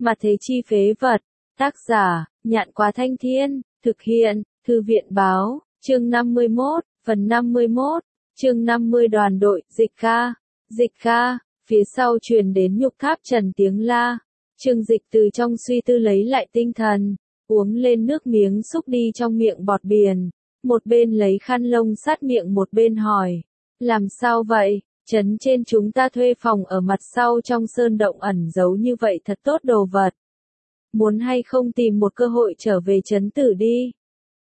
Mà thế chi phế vật. Tác giả, Nhạn Quá Thanh Thiên, thực hiện, Thư viện báo, chương 51, phần 51, chương 50 đoàn đội, dịch ca, phía sau truyền đến Nhục Tháp Trần tiếng la. Trương Dịch từ trong suy tư lấy lại tinh thần, uống lên nước miếng xúc đi trong miệng bọt biển, một bên lấy khăn lông sát miệng một bên hỏi, làm sao vậy? Trấn trên chúng ta thuê phòng ở mặt sau trong sơn động ẩn giấu như vậy thật tốt đồ vật. Muốn hay không tìm một cơ hội trở về trấn tử đi.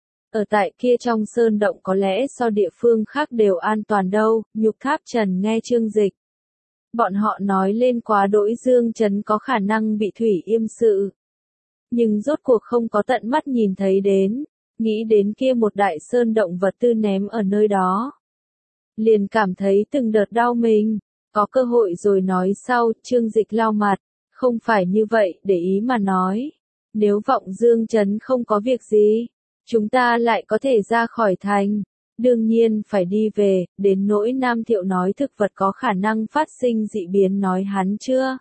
Ở tại kia trong sơn động có lẽ so địa phương khác đều an toàn đâu, Nhục Tháp Trần nghe Trương Dịch. Bọn họ nói lên quá đỗi Dương Trấn có khả năng bị thủy yêm sự. Nhưng rốt cuộc không có tận mắt nhìn thấy đến, nghĩ đến kia một đại sơn động vật tư ném ở nơi đó. Liền cảm thấy từng đợt đau mình, có cơ hội rồi nói sau, Trương Dịch lau mặt, không phải như vậy, để ý mà nói. Nếu vọng Dương Trấn không có việc gì, chúng ta lại có thể ra khỏi thành. Đương nhiên phải đi về, đến nỗi Nam Thiệu nói thực vật có khả năng phát sinh dị biến nói hắn chưa?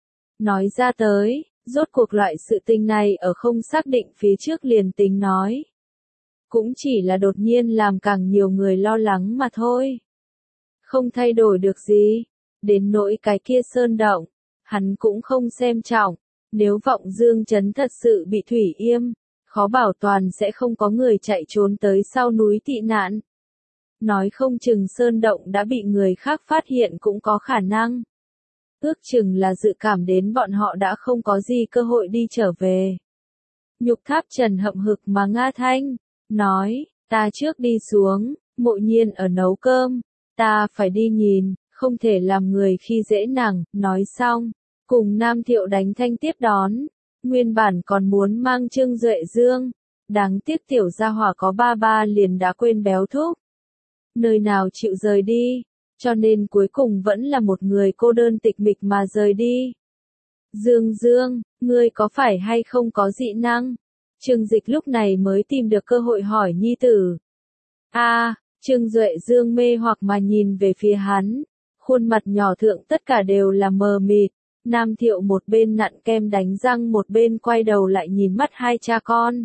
Nói ra tới, rốt cuộc loại sự tình này ở không xác định phía trước liền tính nói. Cũng chỉ là đột nhiên làm càng nhiều người lo lắng mà thôi. Không thay đổi được gì, đến nỗi cái kia sơn động, hắn cũng không xem trọng, nếu vọng Dương Trấn thật sự bị thủy yêm, khó bảo toàn sẽ không có người chạy trốn tới sau núi tị nạn. Nói không chừng sơn động đã bị người khác phát hiện cũng có khả năng. Ước chừng là dự cảm đến bọn họ đã không có gì cơ hội đi trở về. Nhục Tháp Trần hậm hực mà nga thanh, nói, ta trước đi xuống, Mộ Nhiên ở nấu cơm, ta phải đi nhìn, không thể làm người khi dễ nàng, nói xong, cùng Nam Thiệu đánh thanh tiếp đón, nguyên bản còn muốn mang Trương Duệ Dương, đáng tiếc tiểu gia hỏa có ba liền đã quên béo thúc. Nơi nào chịu rời đi, cho nên cuối cùng vẫn là một người cô đơn tịch mịch mà rời đi. Dương, ngươi có phải hay không có dị năng? Trương Dịch lúc này mới tìm được cơ hội hỏi nhi tử. Trương Duệ Dương mê hoặc mà nhìn về phía hắn, khuôn mặt nhỏ thượng tất cả đều là mờ mịt. Nam Thiệu một bên nặn kem đánh răng một bên quay đầu lại nhìn mắt hai cha con.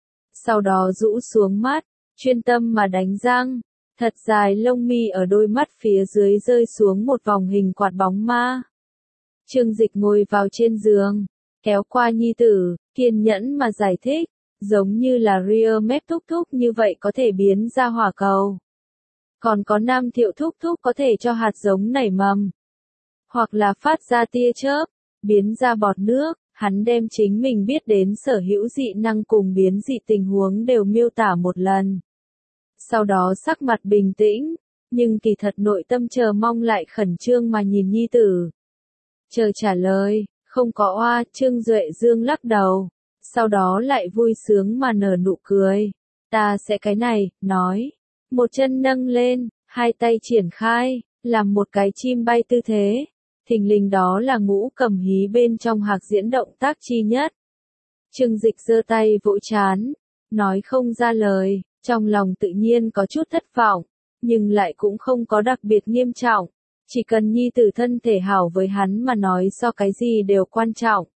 Sau đó rũ xuống mắt, chuyên tâm mà đánh răng. Thật dài lông mi ở đôi mắt phía dưới rơi xuống một vòng hình quạt bóng ma. Trương Dịch ngồi vào trên giường, kéo qua nhi tử, kiên nhẫn mà giải thích, giống như là Ria Mép thúc thúc như vậy có thể biến ra hỏa cầu. Còn có Nam Thiệu thúc thúc có thể cho hạt giống nảy mầm. Hoặc là phát ra tia chớp, biến ra bọt nước, hắn đem chính mình biết đến sở hữu dị năng cùng biến dị tình huống đều miêu tả một lần. Sau đó sắc mặt bình tĩnh, nhưng kỳ thật nội tâm chờ mong lại khẩn trương mà nhìn nhi tử. Chờ trả lời, không có oa, Trương Duệ Dương lắc đầu, sau đó lại vui sướng mà nở nụ cười. Ta sẽ cái này, nói, một chân nâng lên, hai tay triển khai, làm một cái chim bay tư thế. Thình lình đó là Ngũ Cầm Hí bên trong hạc diễn động tác chi nhất. Trương Dịch giơ tay vỗ trán, nói không ra lời. Trong lòng tự nhiên có chút thất vọng, nhưng lại cũng không có đặc biệt nghiêm trọng. Chỉ cần nhi tử thân thể hảo với hắn mà nói so cái gì đều quan trọng.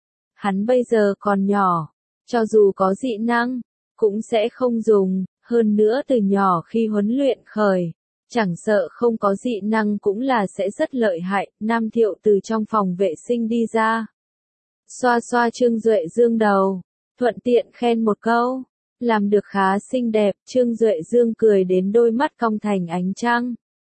Hắn bây giờ còn nhỏ, cho dù có dị năng, cũng sẽ không dùng, hơn nữa từ nhỏ khi huấn luyện khởi. Chẳng sợ không có dị năng cũng là sẽ rất lợi hại. Nam Thiệu từ trong phòng vệ sinh đi ra. Xoa xoa Trương Duệ Dương đầu, thuận tiện khen một câu. Làm được khá xinh đẹp, Trương Duệ Dương cười đến đôi mắt cong thành ánh trăng.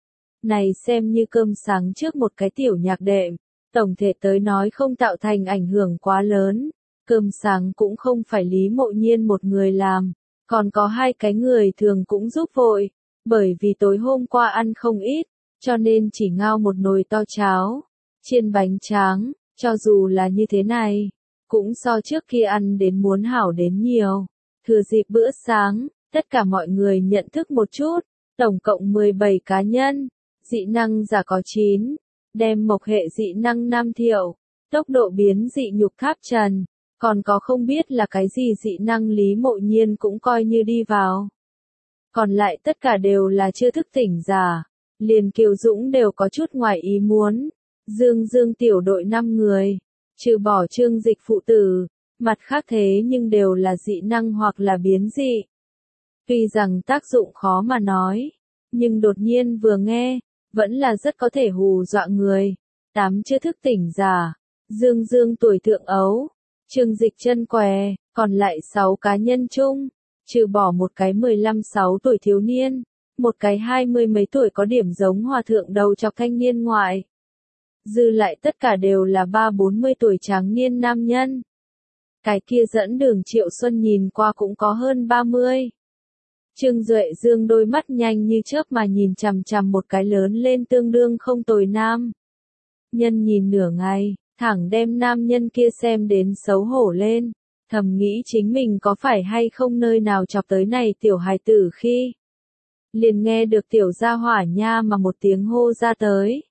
Này xem như cơm sáng trước một cái tiểu nhạc đệm, tổng thể tới nói không tạo thành ảnh hưởng quá lớn. Cơm sáng cũng không phải Lý Mộ Nhiên một người làm, còn có hai cái người thường cũng giúp vội, bởi vì tối hôm qua ăn không ít, cho nên chỉ ngao một nồi to cháo, chiên bánh tráng, cho dù là như thế này, cũng so trước kia ăn đến muốn hảo đến nhiều. Thừa dịp bữa sáng, tất cả mọi người nhận thức một chút, tổng cộng 17 cá nhân, dị năng giả có 9, đem mộc hệ dị năng Nam Thiệu, tốc độ biến dị Nhục Tháp Trần, còn có không biết là cái gì dị năng Lý Mộ Nhiên cũng coi như đi vào. Còn lại tất cả đều là chưa thức tỉnh giả, liền Kiều Dũng đều có chút ngoài ý muốn, Dương tiểu đội 5 người, trừ bỏ Trương Dịch phụ tử, mặt khác thế nhưng đều là dị năng hoặc là biến dị. Tuy rằng tác dụng khó mà nói, nhưng đột nhiên vừa nghe, vẫn là rất có thể hù dọa người. 8 chưa thức tỉnh giả, Dương Dương tuổi thượng ấu, Trương Dịch chân què, còn lại 6 cá nhân chung, trừ bỏ một cái 15-6 tuổi thiếu niên, một cái 20 mấy tuổi có điểm giống hòa thượng đầu chọc thanh niên ngoại. Dư lại tất cả đều là 3-40 tuổi tráng niên nam nhân. Cái kia dẫn đường Triệu Xuân nhìn qua cũng có hơn 30. Trương Duệ Dương đôi mắt nhanh như chớp mà nhìn chằm chằm một cái lớn lên tương đương không tồi nam. Nhân nhìn nửa ngày, thẳng đem nam nhân kia xem đến xấu hổ lên, thầm nghĩ chính mình có phải hay không nơi nào chọc tới này tiểu hài tử khi. Liền nghe được tiểu gia hỏa nha mà một tiếng hô ra tới.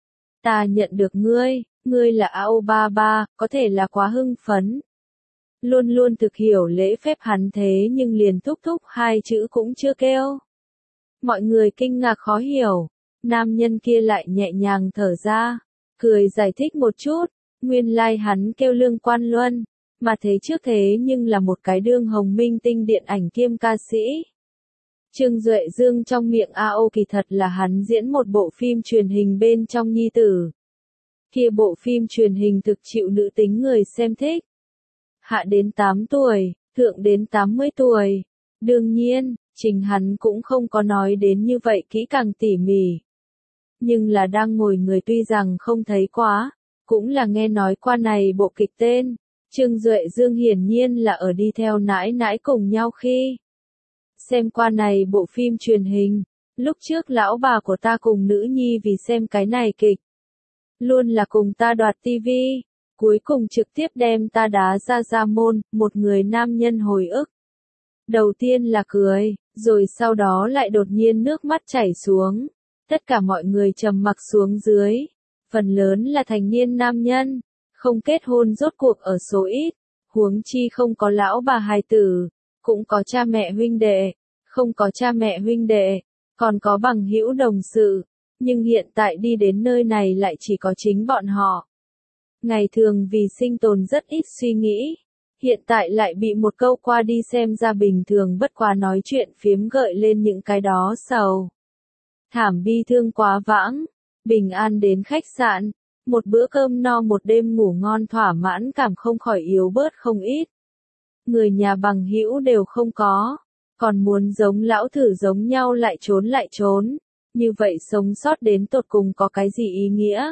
Ta nhận được ngươi là Ao Ba Ba, có thể là quá hưng phấn. Luôn luôn thực hiểu lễ phép hắn thế nhưng liền thúc thúc hai chữ cũng chưa kêu. Mọi người kinh ngạc khó hiểu, nam nhân kia lại nhẹ nhàng thở ra, cười giải thích một chút, nguyên lai hắn kêu Lương Quan Luân, mà thế trước thế nhưng là một cái đương hồng minh tinh điện ảnh kiêm ca sĩ. Trương Duệ Dương trong miệng AO kỳ thật là hắn diễn một bộ phim truyền hình bên trong nhi tử. Kia bộ phim truyền hình thực chịu nữ tính người xem thích. Hạ đến 8 tuổi, thượng đến 80 tuổi. Đương nhiên, chính hắn cũng không có nói đến như vậy kỹ càng tỉ mỉ. Nhưng là đang ngồi người tuy rằng không thấy quá, cũng là nghe nói qua này bộ kịch tên. Trương Duệ Dương hiển nhiên là ở đi theo nãi nãi cùng nhau khi xem qua này bộ phim truyền hình. Lúc trước lão bà của ta cùng nữ nhi vì xem cái này kịch, luôn là cùng ta đoạt tivi, cuối cùng trực tiếp đem ta đá ra môn, một người nam nhân hồi ức. Đầu tiên là cười, rồi sau đó lại đột nhiên nước mắt chảy xuống. Tất cả mọi người trầm mặc xuống dưới. Phần lớn là thành niên nam nhân, không kết hôn rốt cuộc ở số ít, huống chi không có lão bà hài tử, cũng có cha mẹ huynh đệ, không có cha mẹ huynh đệ, còn có bằng hữu đồng sự, nhưng hiện tại đi đến nơi này lại chỉ có chính bọn họ. Ngày thường vì sinh tồn rất ít suy nghĩ, hiện tại lại bị một câu qua đi xem ra bình thường bất quá nói chuyện phiếm gợi lên những cái đó sầu. Thảm bi thương quá vãng, bình an đến khách sạn, một bữa cơm no một đêm ngủ ngon thỏa mãn cảm không khỏi yếu bớt không ít. Người nhà bằng hữu đều không có, còn muốn giống lão thử giống nhau lại trốn, như vậy sống sót đến tột cùng có cái gì ý nghĩa?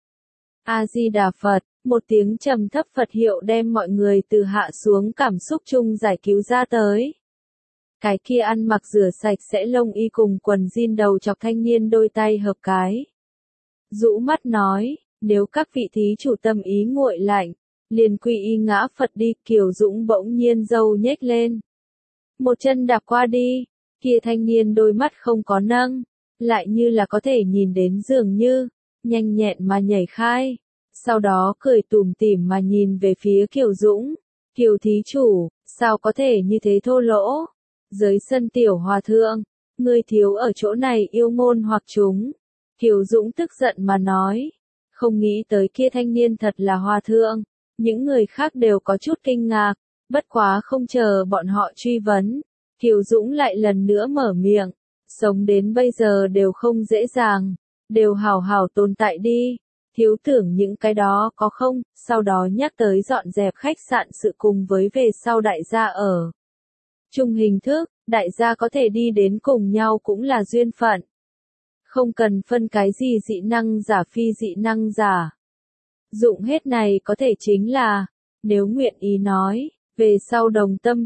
A-di-đà Phật, một tiếng trầm thấp Phật hiệu đem mọi người từ hạ xuống cảm xúc chung giải cứu ra tới. Cái kia ăn mặc rửa sạch sẽ lông y cùng quần jean đầu chọc thanh niên đôi tay hợp cái. Rũ mắt nói, nếu các vị thí chủ tâm ý nguội lạnh, liền quy y ngã Phật đi. Kiều Dũng bỗng nhiên râu nhếch lên. Một chân đạp qua đi, kia thanh niên đôi mắt không có nâng, lại như là có thể nhìn đến dường như, nhanh nhẹn mà nhảy khai. Sau đó cười tủm tỉm mà nhìn về phía Kiều Dũng. Kiều thí chủ, sao có thể như thế thô lỗ? Dưới sân tiểu hòa thượng, ngươi thiếu ở chỗ này yêu ngôn hoặc chúng. Kiều Dũng tức giận mà nói. Không nghĩ tới kia thanh niên thật là hòa thượng. Những người khác đều có chút kinh ngạc, bất quá không chờ bọn họ truy vấn. Kiều Dũng lại lần nữa mở miệng. Sống đến bây giờ đều không dễ dàng, đều hào hào tồn tại đi. Thiếu tưởng những cái đó có không, sau đó nhắc tới dọn dẹp khách sạn sự cùng với về sau đại gia ở. Chung hình thức, đại gia có thể đi đến cùng nhau cũng là duyên phận. Không cần phân cái gì dị năng giả phi dị năng giả. Dụng hết này có thể chính là, nếu nguyện ý nói, về sau đồng tâm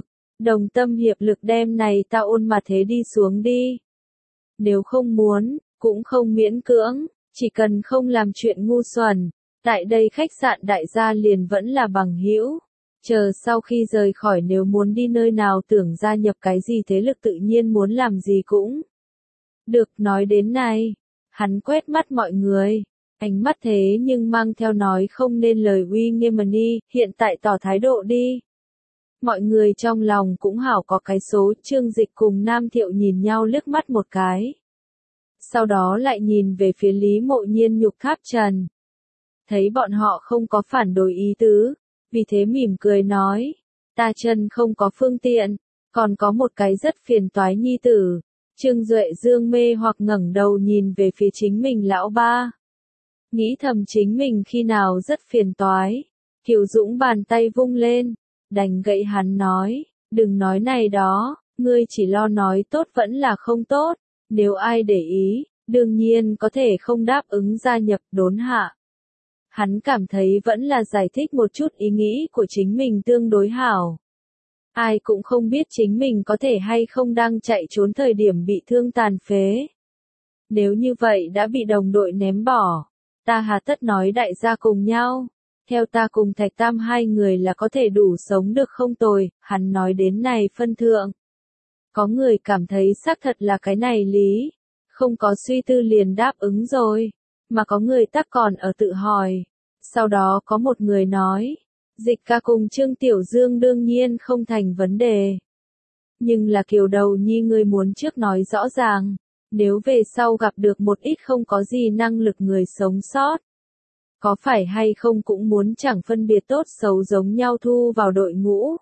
hiệp lực đem này ta ôn mà thế đi xuống đi. Nếu không muốn, cũng không miễn cưỡng, chỉ cần không làm chuyện ngu xuẩn, tại đây khách sạn đại gia liền vẫn là bằng hữu. Chờ sau khi rời khỏi nếu muốn đi nơi nào tưởng gia nhập cái gì thế lực tự nhiên muốn làm gì cũng được. Nói đến này, hắn quét mắt mọi người, ánh mắt thế nhưng mang theo nói không nên lời uy nghiêm đi, hiện tại tỏ thái độ đi. Mọi người trong lòng cũng hảo có cái số. Trương Dịch cùng Nam Thiệu nhìn nhau liếc mắt một cái. Sau đó lại nhìn về phía Lý Mộ Nhiên nhục tháp trần. thấy bọn họ không có phản đối ý tứ, vì thế mỉm cười nói, ta chân không có phương tiện, còn có một cái rất phiền toái nhi tử. Trương Duệ Dương mê hoặc ngẩng đầu nhìn về phía chính mình lão ba. Nghĩ thầm chính mình khi nào rất phiền toái. Kiều Dũng bàn tay vung lên, đành gậy hắn nói, đừng nói này đó, ngươi chỉ lo nói tốt vẫn là không tốt, nếu ai để ý, đương nhiên có thể không đáp ứng gia nhập đốn hạ. Hắn cảm thấy vẫn là giải thích một chút ý nghĩ của chính mình tương đối hảo. Ai cũng không biết chính mình có thể hay không đang chạy trốn thời điểm bị thương tàn phế. Nếu như vậy đã bị đồng đội ném bỏ, ta hà tất nói đại gia cùng nhau. Theo ta cùng Thạch Tam hai người là có thể đủ sống được không tồi, hắn nói đến này phân thượng. Có người cảm thấy xác thật là cái này lý, không có suy tư liền đáp ứng rồi, mà có người tắc còn ở tự hỏi. Sau đó có một người nói, Dịch ca cùng Trương Tiểu Dương đương nhiên không thành vấn đề. Nhưng là Kiều Đầu Nhi ngươi muốn trước nói rõ ràng, nếu về sau gặp được một ít không có gì năng lực người sống sót, có phải hay không cũng muốn chẳng phân biệt tốt xấu giống nhau thu vào đội ngũ.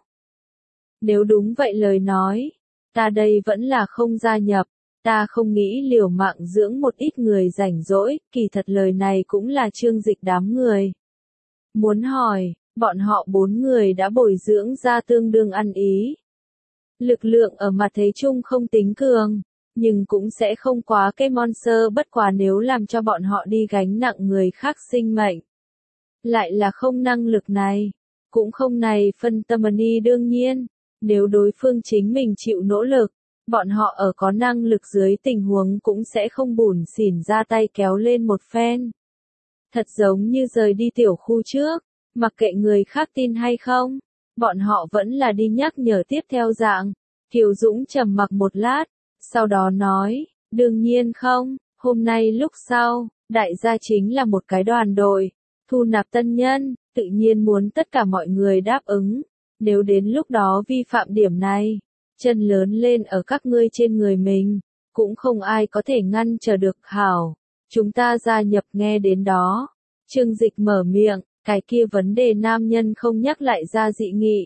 Nếu đúng vậy lời nói, ta đây vẫn là không gia nhập, ta không nghĩ liều mạng dưỡng một ít người rảnh rỗi, kỳ thật lời này cũng là Trương Dịch đám người. Muốn hỏi, bọn họ 4 người đã bồi dưỡng ra tương đương ăn ý. Lực lượng ở mặt thế chung không tính cường, nhưng cũng sẽ không quá cái monster bất quá nếu làm cho bọn họ đi gánh nặng người khác sinh mệnh. Lại là không năng lực này, cũng không này phân tâm ni đương nhiên, nếu đối phương chính mình chịu nỗ lực, bọn họ ở có năng lực dưới tình huống cũng sẽ không bủn xỉn ra tay kéo lên một phen. Thật giống như rời đi tiểu khu trước, mặc kệ người khác tin hay không, bọn họ vẫn là đi nhắc nhở tiếp theo dạng. Kiều Dũng trầm mặc một lát, sau đó nói, đương nhiên không, hôm nay lúc sau, đại gia chính là một cái đoàn đội, thu nạp tân nhân, tự nhiên muốn tất cả mọi người đáp ứng, nếu đến lúc đó vi phạm điểm này, chân lớn lên ở các ngươi trên người mình, cũng không ai có thể ngăn trở được hảo, chúng ta gia nhập nghe đến đó. Trương Dịch mở miệng, cái kia vấn đề nam nhân không nhắc lại ra dị nghị.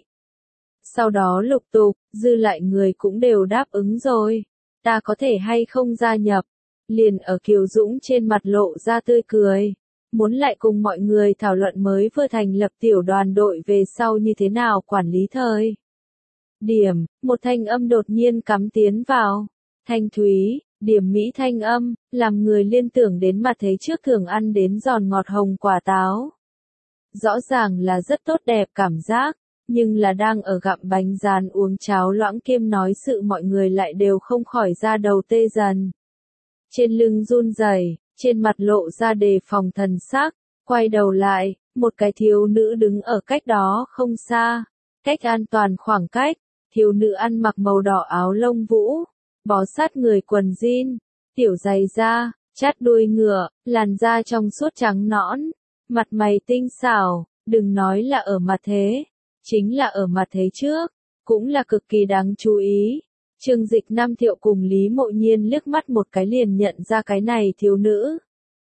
Sau đó lục tục, dư lại người cũng đều đáp ứng rồi. Ta có thể hay không gia nhập. Liền ở Kiều Dũng trên mặt lộ ra tươi cười. Muốn lại cùng mọi người thảo luận mới vừa thành lập tiểu đoàn đội về sau như thế nào quản lý thời. Điểm, một thanh âm đột nhiên cắm tiến vào. Thanh thúy, điểm mỹ thanh âm, làm người liên tưởng đến mặt thế trước thường ăn đến giòn ngọt hồng quả táo. Rõ ràng là rất tốt đẹp cảm giác, nhưng là đang ở gặm bánh rán uống cháo loãng kiêm nói sự mọi người lại đều không khỏi ra đầu tê dần. Trên lưng run rẩy, trên mặt lộ ra đề phòng thần sắc, quay đầu lại, một cái thiếu nữ đứng ở cách đó không xa, cách an toàn khoảng cách, thiếu nữ ăn mặc màu đỏ áo lông vũ, bó sát người quần jean, tiểu giày da, chát đuôi ngựa, làn da trong suốt trắng nõn, mặt mày tinh xảo, đừng nói là ở mặt thế, chính là ở mặt thế trước, cũng là cực kỳ đáng chú ý. Trương Dịch Nam Thiệu cùng Lý Mộ Nhiên liếc mắt một cái liền nhận ra cái này thiếu nữ.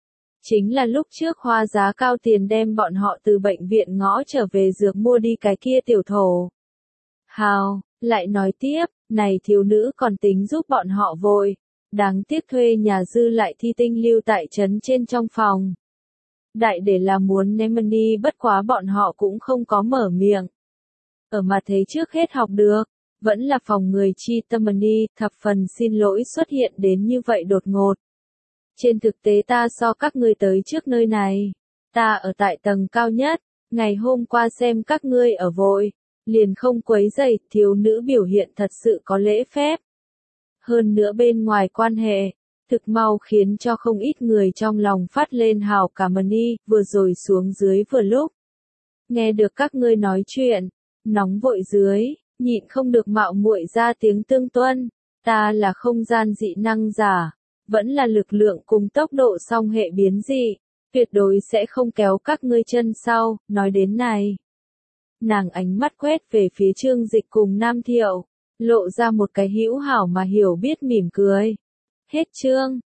Chính là lúc trước hoa giá cao tiền đem bọn họ từ bệnh viện ngõ trở về dược mua đi cái kia tiểu thổ. Hào, lại nói tiếp, này thiếu nữ còn tính giúp bọn họ vội, đáng tiếc thuê nhà dư lại thi tinh lưu tại trấn trên trong phòng. Đại để là muốn ném đi bất quá bọn họ cũng không có mở miệng. Ở mặt thế trước hết học được, vẫn là phòng người chi tâm ni, thập phần xin lỗi xuất hiện đến như vậy đột ngột. Trên thực tế ta so các ngươi tới trước nơi này, ta ở tại tầng cao nhất, ngày hôm qua xem các ngươi ở vội, liền không quấy rầy, thiếu nữ biểu hiện thật sự có lễ phép. Hơn nữa bên ngoài quan hệ, thực mau khiến cho không ít người trong lòng phát lên hào cảm ơn vừa rồi xuống dưới vừa lúc. Nghe được các ngươi nói chuyện, nóng vội dưới, nhịn không được mạo muội ra tiếng tương tuân, ta là không gian dị năng giả, vẫn là lực lượng cùng tốc độ song hệ biến dị, tuyệt đối sẽ không kéo các ngươi chân sau, nói đến này. Nàng ánh mắt quét về phía Trương Dịch cùng Nam Thiệu, lộ ra một cái hữu hảo mà hiểu biết mỉm cười. Hết chương.